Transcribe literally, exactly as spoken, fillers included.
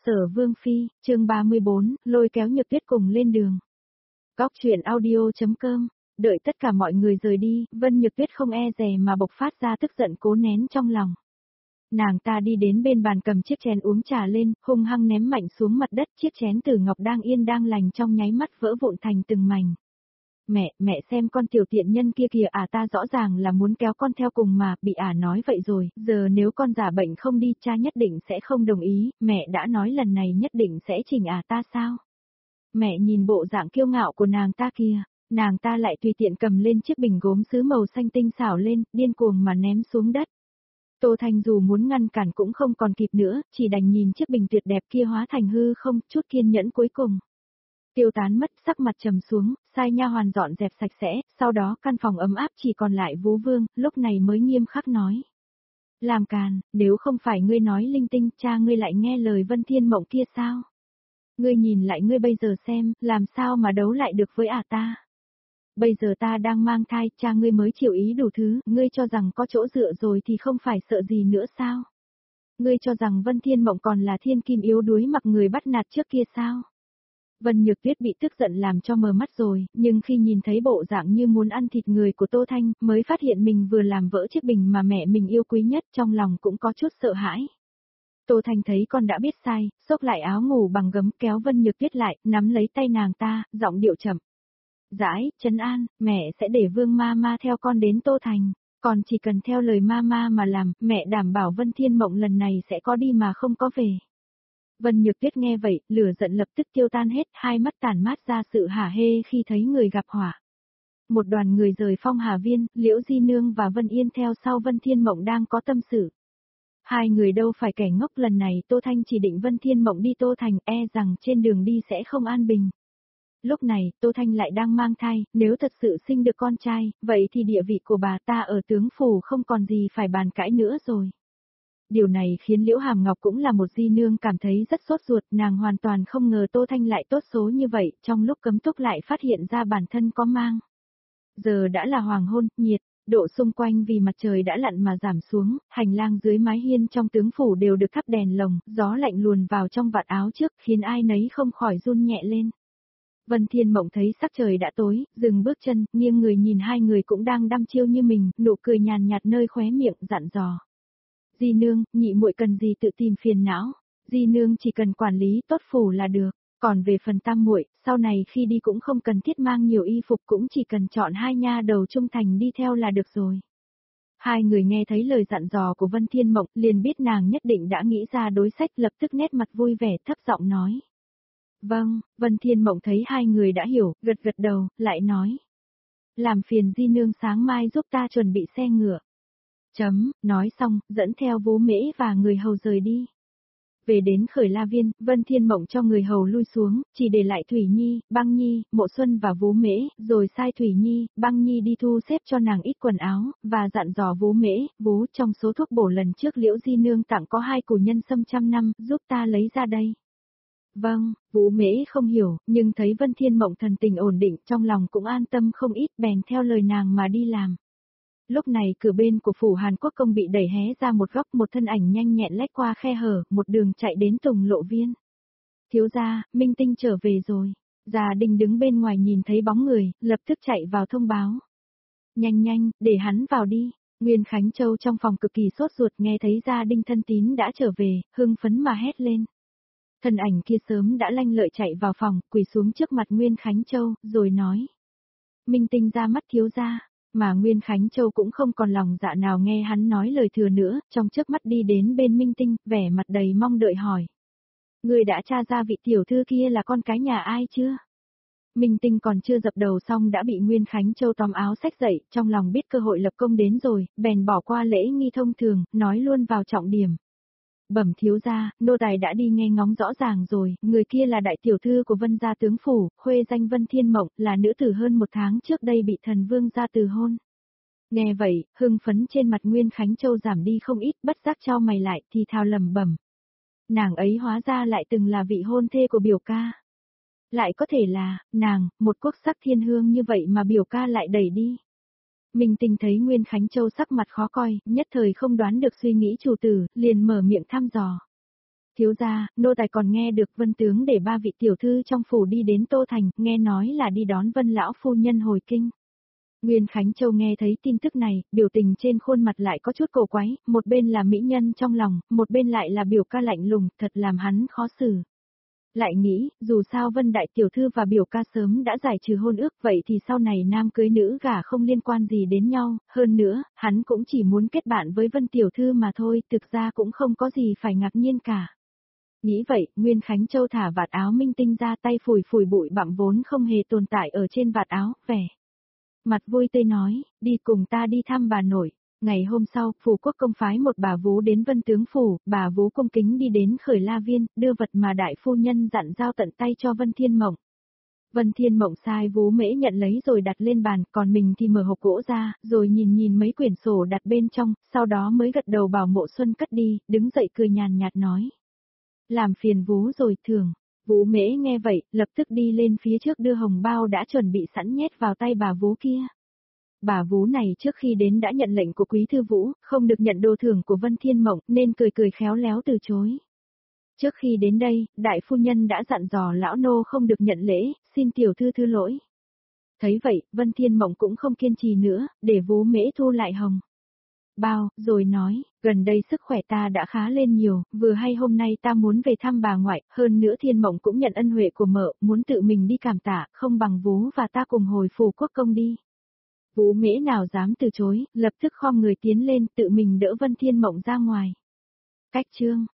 Sở Vương Phi, chương ba mươi bốn, lôi kéo Nhược Tuyết cùng lên đường. Góc truyện audio.com, đợi tất cả mọi người rời đi, Vân Nhược Tuyết không e dè mà bộc phát ra tức giận cố nén trong lòng. Nàng ta đi đến bên bàn cầm chiếc chén uống trà lên, hung hăng ném mạnh xuống mặt đất, chiếc chén từ ngọc đang yên đang lành trong nháy mắt vỡ vụn thành từng mảnh. Mẹ, mẹ xem con tiểu tiện nhân kia kìa, à ta rõ ràng là muốn kéo con theo cùng mà, bị ả à nói vậy rồi, giờ nếu con giả bệnh không đi, cha nhất định sẽ không đồng ý, mẹ đã nói lần này nhất định sẽ chỉnh ả à ta sao? Mẹ nhìn bộ dạng kiêu ngạo của nàng ta kìa, nàng ta lại tùy tiện cầm lên chiếc bình gốm sứ màu xanh tinh xảo lên, điên cuồng mà ném xuống đất. Tô Thanh dù muốn ngăn cản cũng không còn kịp nữa, chỉ đành nhìn chiếc bình tuyệt đẹp kia hóa thành hư không, chút kiên nhẫn cuối cùng tiêu tán mất, sắc mặt trầm xuống, sai nha hoàn dọn dẹp sạch sẽ, sau đó căn phòng ấm áp chỉ còn lại Vú Vương, lúc này mới nghiêm khắc nói. Làm càn, nếu không phải ngươi nói linh tinh, cha ngươi lại nghe lời Vân Thiên Mộng kia sao? Ngươi nhìn lại ngươi bây giờ xem, làm sao mà đấu lại được với ả ta? Bây giờ ta đang mang thai, cha ngươi mới chịu ý đủ thứ, ngươi cho rằng có chỗ dựa rồi thì không phải sợ gì nữa sao? Ngươi cho rằng Vân Thiên Mộng còn là thiên kim yếu đuối mặc người bắt nạt trước kia sao? Vân Nhược Tuyết bị tức giận làm cho mờ mắt rồi, nhưng khi nhìn thấy bộ dạng như muốn ăn thịt người của Tô Thanh, mới phát hiện mình vừa làm vỡ chiếc bình mà mẹ mình yêu quý nhất, trong lòng cũng có chút sợ hãi. Tô Thanh thấy con đã biết sai, xốc lại áo ngủ bằng gấm kéo Vân Nhược Tuyết lại, nắm lấy tay nàng ta, giọng điệu chậm. Dãi, trấn an, mẹ sẽ để Vương ma ma theo con đến Tô Thành, còn chỉ cần theo lời ma ma mà làm, mẹ đảm bảo Vân Thiên Mộng lần này sẽ có đi mà không có về. Vân Nhược Tuyết nghe vậy, lửa giận lập tức tiêu tan hết, hai mắt tản mát ra sự hả hê khi thấy người gặp họa. Một đoàn người rời Phong Hà Viên, Liễu Di Nương và Vân Yên theo sau Vân Thiên Mộng đang có tâm sự. Hai người đâu phải kẻ ngốc, lần này Tô Thanh chỉ định Vân Thiên Mộng đi Tô Thành, e rằng trên đường đi sẽ không an bình. Lúc này, Tô Thanh lại đang mang thai, nếu thật sự sinh được con trai, vậy thì địa vị của bà ta ở tướng phủ không còn gì phải bàn cãi nữa rồi. Điều này khiến Liễu Hàm Ngọc cũng là một di nương cảm thấy rất sốt ruột, nàng hoàn toàn không ngờ Tô Thanh lại tốt số như vậy, trong lúc cấm túc lại phát hiện ra bản thân có mang. Giờ đã là hoàng hôn, nhiệt, độ xung quanh vì mặt trời đã lặn mà giảm xuống, hành lang dưới mái hiên trong tướng phủ đều được thắp đèn lồng, gió lạnh luồn vào trong vạt áo trước, khiến ai nấy không khỏi run nhẹ lên. Vân Thiên Mộng thấy sắc trời đã tối, dừng bước chân, nghiêng người nhìn hai người cũng đang đăm chiêu như mình, nụ cười nhàn nhạt nơi khóe miệng, dặn dò. Di nương, nhị muội cần gì tự tìm phiền não, di nương chỉ cần quản lý tốt phủ là được, còn về phần tam muội, sau này khi đi cũng không cần thiết mang nhiều y phục, cũng chỉ cần chọn hai nha đầu trung thành đi theo là được rồi. Hai người nghe thấy lời dặn dò của Vân Thiên Mộng, liền biết nàng nhất định đã nghĩ ra đối sách, lập tức nét mặt vui vẻ thấp giọng nói. Vâng, Vân Thiên Mộng thấy hai người đã hiểu, gật gật đầu, lại nói. Làm phiền di nương sáng mai giúp ta chuẩn bị xe ngựa. Chấm, nói xong, dẫn theo Vú Mễ và người hầu rời đi. Về đến Khởi La Viên, Vân Thiên Mộng cho người hầu lui xuống, chỉ để lại Thủy Nhi, Băng Nhi, Mộ Xuân và Vú Mễ, rồi sai Thủy Nhi, Băng Nhi đi thu xếp cho nàng ít quần áo, và dặn dò Vú Mễ, Vú trong số thuốc bổ lần trước Liễu Di Nương tặng có hai củ nhân sâm trăm năm, giúp ta lấy ra đây. Vâng, Vú Mễ không hiểu, nhưng thấy Vân Thiên Mộng thần tình ổn định, trong lòng cũng an tâm không ít, bèn theo lời nàng mà đi làm. Lúc này cửa bên của phủ Hàn Quốc công bị đẩy hé ra một góc, một thân ảnh nhanh nhẹn lách qua khe hở, một đường chạy đến Tùng Lộ Viên. Thiếu gia, Minh Tinh trở về rồi. Gia Đình đứng bên ngoài nhìn thấy bóng người, lập tức chạy vào thông báo. Nhanh nhanh, để hắn vào đi. Nguyên Khánh Châu trong phòng cực kỳ sốt ruột, nghe thấy Gia Đình thân tín đã trở về, hưng phấn mà hét lên. Thân ảnh kia sớm đã lanh lợi chạy vào phòng, quỳ xuống trước mặt Nguyên Khánh Châu, rồi nói. Minh Tinh ra mắt thiếu gia. Mà Nguyên Khánh Châu cũng không còn lòng dạ nào nghe hắn nói lời thừa nữa, trong chớp mắt đi đến bên Minh Tinh, vẻ mặt đầy mong đợi hỏi. Người đã tra ra vị tiểu thư kia là con cái nhà ai chưa? Minh Tinh còn chưa dập đầu xong đã bị Nguyên Khánh Châu tóm áo xách dậy, trong lòng biết cơ hội lập công đến rồi, bèn bỏ qua lễ nghi thông thường, nói luôn vào trọng điểm. Bẩm thiếu gia, nô tài đã đi nghe ngóng rõ ràng rồi, người kia là đại tiểu thư của Vân gia tướng phủ, khuê danh Vân Thiên Mộng, là nữ tử hơn một tháng trước đây bị thần vương gia từ hôn. Nghe vậy, hưng phấn trên mặt Nguyên Khánh Châu giảm đi không ít, bất giác chau mày lại, thì thào lẩm bẩm. Nàng ấy hóa ra lại từng là vị hôn thê của biểu ca. Lại có thể là, nàng, một quốc sắc thiên hương như vậy mà biểu ca lại đẩy đi. Minh Tinh thấy Nguyên Khánh Châu sắc mặt khó coi, nhất thời không đoán được suy nghĩ chủ tử, liền mở miệng thăm dò. Thiếu gia, nô tài còn nghe được Vân tướng để ba vị tiểu thư trong phủ đi đến Tô Thành, nghe nói là đi đón Vân lão phu nhân hồi kinh. Nguyên Khánh Châu nghe thấy tin tức này, biểu tình trên khuôn mặt lại có chút cổ quái, một bên là mỹ nhân trong lòng, một bên lại là biểu ca lạnh lùng, thật làm hắn khó xử. Lại nghĩ, dù sao Vân đại tiểu thư và biểu ca sớm đã giải trừ hôn ước, vậy thì sau này nam cưới nữ gả không liên quan gì đến nhau, hơn nữa, hắn cũng chỉ muốn kết bạn với Vân tiểu thư mà thôi, thực ra cũng không có gì phải ngạc nhiên cả. Nghĩ vậy, Nguyên Khánh Châu thả vạt áo minh tinh ra, tay phủi phủi bụi bặm vốn không hề tồn tại ở trên vạt áo, vẻ mặt vui tươi nói, đi cùng ta đi thăm bà nội. Ngày hôm sau, phủ quốc công phái một bà vú đến Vân tướng phủ, bà vú cung kính đi đến Khởi La Viên, đưa vật mà đại phu nhân dặn giao tận tay cho Vân Thiên Mộng. Vân Thiên Mộng sai vú mễ nhận lấy rồi đặt lên bàn, còn mình thì mở hộp gỗ ra, rồi nhìn nhìn mấy quyển sổ đặt bên trong, sau đó mới gật đầu bảo Mộ Xuân cất đi, đứng dậy cười nhàn nhạt nói. Làm phiền vú rồi thưởng. Vú mễ nghe vậy, lập tức đi lên phía trước đưa hồng bao đã chuẩn bị sẵn nhét vào tay bà vú kia. Bà vú này trước khi đến đã nhận lệnh của quý thư vũ, không được nhận đồ thưởng của Vân Thiên Mộng, nên cười cười khéo léo từ chối. Trước khi đến đây, đại phu nhân đã dặn dò lão nô không được nhận lễ, xin tiểu thư thứ lỗi. Thấy vậy, Vân Thiên Mộng cũng không kiên trì nữa, để vú mễ thu lại hồng bao, rồi nói, gần đây sức khỏe ta đã khá lên nhiều, vừa hay hôm nay ta muốn về thăm bà ngoại, hơn nữa Thiên Mộng cũng nhận ân huệ của mợ, muốn tự mình đi cảm tạ, không bằng vú và ta cùng hồi phủ quốc công đi. Vú mễ nào dám từ chối, lập tức khom người tiến lên, tự mình đỡ Vân Thiên Mộng ra ngoài. Cách chương